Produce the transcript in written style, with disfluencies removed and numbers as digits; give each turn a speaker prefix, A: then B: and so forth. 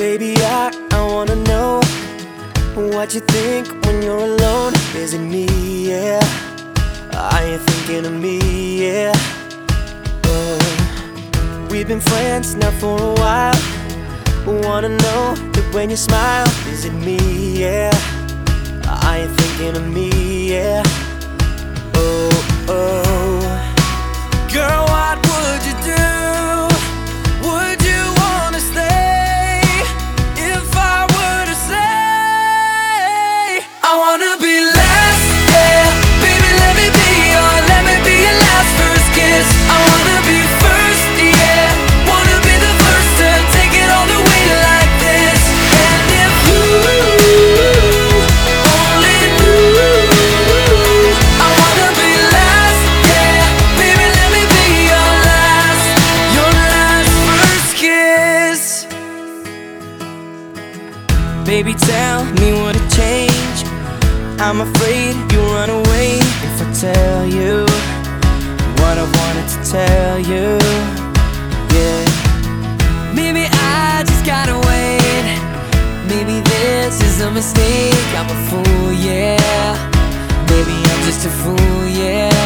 A: Baby, I wanna know what you think when you're alone. Is it me, yeah? Are you thinking of me, yeah? We've been friends now for a while. Wanna know that when you smile, is it me, yeah? Are you thinking of me, yeah? Oh, oh. Girl, what would you do? Would you wanna stay? If I were to say I wanna be last, yeah. Baby, let me be your last first kiss. I wanna be first, yeah. Wanna be the first to take it all the way like this. And if you only knew, I wanna be last, yeah. Baby, let me be your last first kiss. Baby, tell me what it changed. I'm afraid you'll run away if I tell you what I wanted to tell you, yeah. Maybe I just gotta wait. Maybe this is a mistake. I'm a fool, yeah. Maybe I'm just a fool, yeah.